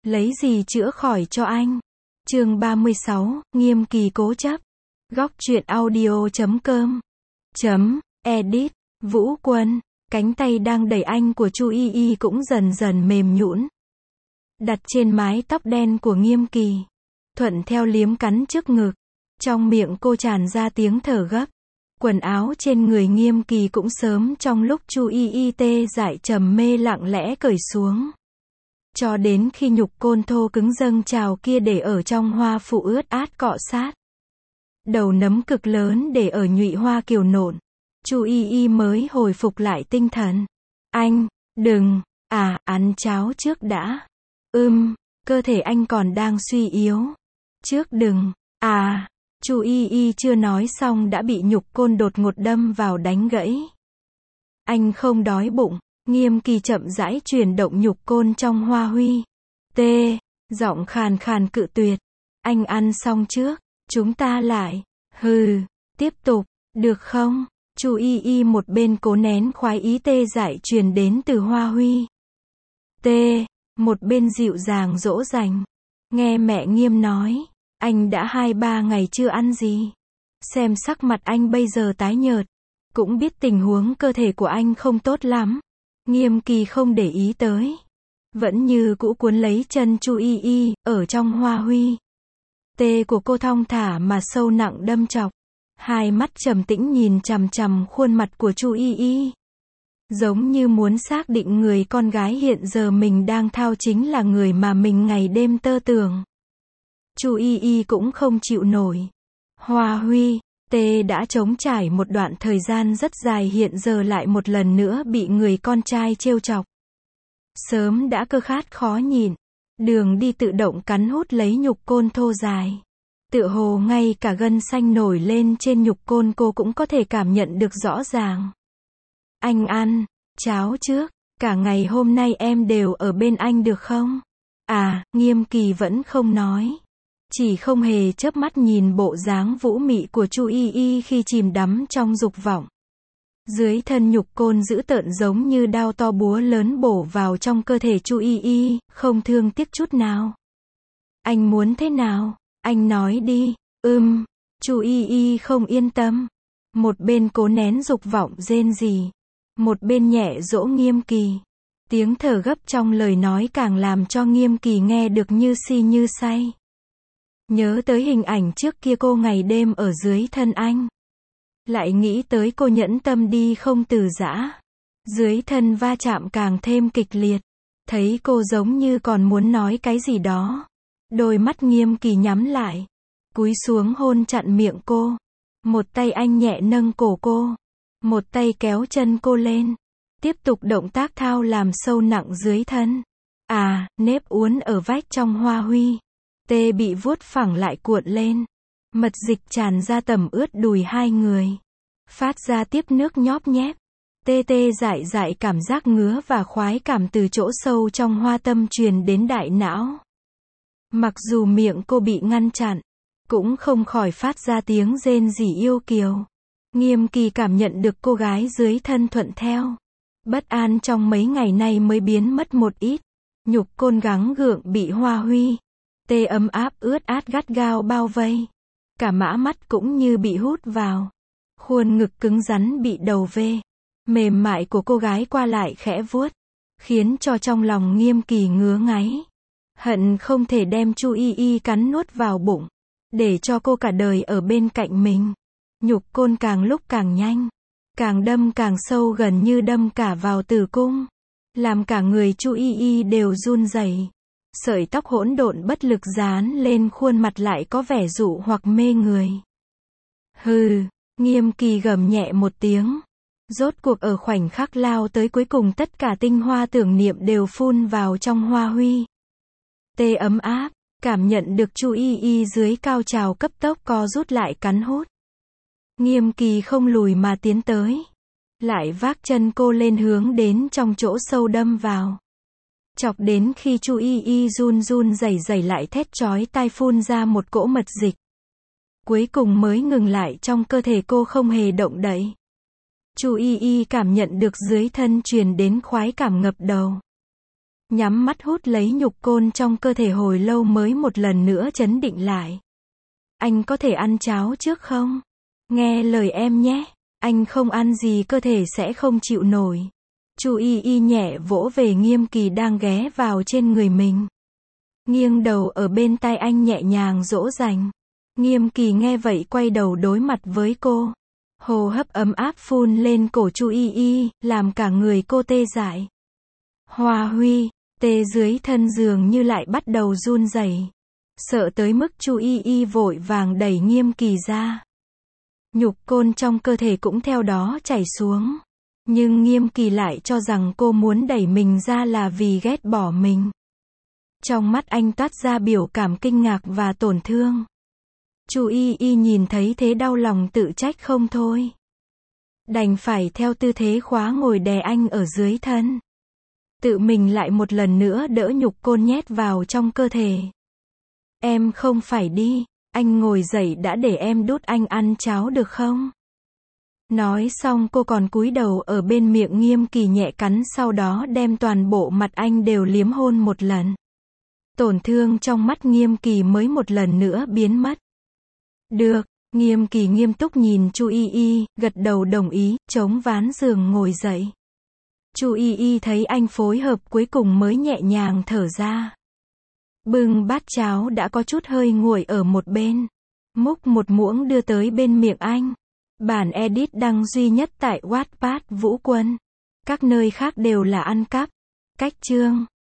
Lấy gì chữa khỏi cho anh? Chương 36, Nghiêm Kỳ cố chấp. Góc truyện audio.com Edit. Vũ Quân. Cánh tay đang đẩy anh của Chu Y Y cũng dần dần mềm nhũn, đặt trên mái tóc đen của Nghiêm Kỳ, thuận theo liếm cắn trước ngực. Trong miệng cô tràn ra tiếng thở gấp. Quần áo trên người Nghiêm Kỳ cũng sớm trong lúc Chu Y Y tê dại trầm mê lặng lẽ cởi xuống. Cho đến khi nhục côn thô cứng dâng trào kia để ở trong hoa phụ ướt át cọ sát. Đầu nấm cực lớn để ở nhụy hoa kiều nộn. Chu Y Y mới hồi phục lại tinh thần. Anh, đừng, ăn cháo trước đã. Cơ thể anh còn đang suy yếu. Trước đừng, Chu Y Y chưa nói xong đã bị nhục côn đột ngột đâm vào đánh gãy. Anh không đói bụng. Nghiêm Kỳ chậm rãi chuyển động nhục côn trong hoa huy. Giọng khàn khàn cự tuyệt. Anh ăn xong trước, chúng ta lại. Tiếp tục, được không? Chu Y Y một bên cố nén khoái ý tê dại truyền đến từ hoa huy. Một bên dịu dàng dỗ dành. Nghe mẹ Nghiêm nói, anh đã 2-3 ngày chưa ăn gì. Xem sắc mặt anh bây giờ tái nhợt. Cũng biết tình huống cơ thể của anh không tốt lắm. Nghiêm Kỳ không để ý tới. Vẫn như cũ cuốn lấy chân Chu Y Y, ở trong hoa huy. Tê của cô thong thả mà sâu nặng đâm chọc. Hai mắt trầm tĩnh nhìn chằm chằm khuôn mặt của Chu Y Y. Giống như muốn xác định người con gái hiện giờ mình đang thao chính là người mà mình ngày đêm tơ tưởng. Chu Y Y cũng không chịu nổi. Hoa huy, Tê đã trống trải một đoạn thời gian rất dài hiện giờ lại một lần nữa bị người con trai trêu chọc. Sớm đã cơ khát khó nhịn. Đường đi tự động cắn hút lấy nhục côn thô dài. Tựa hồ ngay cả gân xanh nổi lên trên nhục côn cô cũng có thể cảm nhận được rõ ràng. Anh ăn cháo trước, cả ngày hôm nay em đều ở bên anh được không? Nghiêm Kỳ vẫn không nói. Chỉ không hề chớp mắt nhìn bộ dáng vũ mị của Chu Y Y khi chìm đắm trong dục vọng. Dưới thân nhục côn dữ tợn giống như đao to búa lớn bổ vào trong cơ thể Chu Y Y, không thương tiếc chút nào. Anh muốn thế nào? Anh nói đi. Chu Y Y không yên tâm. Một bên cố nén dục vọng rên rỉ, một bên nhẹ dỗ Nghiêm Kỳ. Tiếng thở gấp trong lời nói càng làm cho Nghiêm Kỳ nghe được như si như say. Nhớ tới hình ảnh trước kia cô ngày đêm ở dưới thân anh. Lại nghĩ tới cô nhẫn tâm đi không từ giã. Dưới thân va chạm càng thêm kịch liệt. Thấy cô giống như còn muốn nói cái gì đó. Đôi mắt Nghiêm Kỳ nhắm lại. Cúi xuống hôn chặn miệng cô. Một tay anh nhẹ nâng cổ cô. Một tay kéo chân cô lên. Tiếp tục động tác thao làm sâu nặng dưới thân. Nếp uốn ở vách trong hoa huy. Tê bị vuốt phẳng lại cuộn lên. Mật dịch tràn ra tẩm ướt đùi hai người. Phát ra tiếp nước nhóp nhép. Tê dại dại cảm giác ngứa và khoái cảm từ chỗ sâu trong hoa tâm truyền đến đại não. Mặc dù miệng cô bị ngăn chặn, cũng không khỏi phát ra tiếng rên rỉ yêu kiều. Nghiêm Kỳ cảm nhận được cô gái dưới thân thuận theo. Bất an trong mấy ngày nay mới biến mất một ít. Nhục côn gắng gượng bị hoa huy. Tê ấm áp ướt át gắt gao bao vây. Cả mã mắt cũng như bị hút vào. Khuôn ngực cứng rắn bị đầu vê. Mềm mại của cô gái qua lại khẽ vuốt. Khiến cho trong lòng Nghiêm Kỳ ngứa ngáy. Hận không thể đem Chu Y Y cắn nuốt vào bụng. Để cho cô cả đời ở bên cạnh mình. Nhục côn càng lúc càng nhanh. Càng đâm càng sâu gần như đâm cả vào tử cung. Làm cả người Chu Y Y đều run rẩy. Sợi tóc hỗn độn bất lực dán lên khuôn mặt lại có vẻ dụ hoặc mê người. Nghiêm Kỳ gầm nhẹ một tiếng. Rốt cuộc ở khoảnh khắc lao tới cuối cùng tất cả tinh hoa tưởng niệm đều phun vào trong hoa huy. Tê ấm áp, cảm nhận được Chu Y Y dưới cao trào cấp tốc co rút lại cắn hút. Nghiêm Kỳ không lùi mà tiến tới. Lại vác chân cô lên hướng đến trong chỗ sâu đâm vào. Chọc đến khi Chu Y Y run run rẩy rẩy lại thét chói tai phun ra một cỗ mật dịch. Cuối cùng mới ngừng lại trong cơ thể cô không hề động đậy. Chu Y Y cảm nhận được dưới thân truyền đến khoái cảm ngập đầu. nhắm mắt hút lấy nhục côn trong cơ thể hồi lâu mới một lần nữa trấn định lại. Anh có thể ăn cháo trước không? Nghe lời em nhé. Anh không ăn gì cơ thể sẽ không chịu nổi. Chu Y Y nhẹ vỗ về Nghiêm Kỳ đang ghé vào trên người mình. Nghiêng đầu ở bên tai anh nhẹ nhàng dỗ dành. Nghiêm Kỳ nghe vậy quay đầu đối mặt với cô. Hô hấp ấm áp phun lên cổ Chu Y Y, làm cả người cô tê dại. Hoa Huy, tê dưới thân giường như lại bắt đầu run rẩy. Sợ tới mức Chu Y Y vội vàng đẩy Nghiêm Kỳ ra. Nhục côn trong cơ thể cũng theo đó chảy xuống. Nhưng Nghiêm Kỳ lại cho rằng cô muốn đẩy mình ra là vì ghét bỏ mình. Trong mắt anh toát ra biểu cảm kinh ngạc và tổn thương. Chu Y Y nhìn thấy thế đau lòng tự trách không thôi. Đành phải theo tư thế khóa ngồi đè anh ở dưới thân. Tự mình lại một lần nữa đỡ nhục côn nhét vào trong cơ thể. Em không phải đi, anh ngồi dậy đã để em đút anh ăn cháo được không? Nói xong cô còn cúi đầu ở bên miệng Nghiêm Kỳ nhẹ cắn, sau đó đem toàn bộ mặt anh đều liếm hôn một lần. Tổn thương trong mắt Nghiêm Kỳ mới một lần nữa biến mất. Được, Nghiêm Kỳ nghiêm túc nhìn Chu Y Y, gật đầu đồng ý, chống ván giường ngồi dậy. Chu Y Y thấy anh phối hợp cuối cùng mới nhẹ nhàng thở ra. Bưng bát cháo đã có chút hơi nguội ở một bên. Múc một muỗng đưa tới bên miệng anh. Bản edit đăng duy nhất tại Wattpad Vũ Quân. Các nơi khác đều là ăn cắp. Cách chương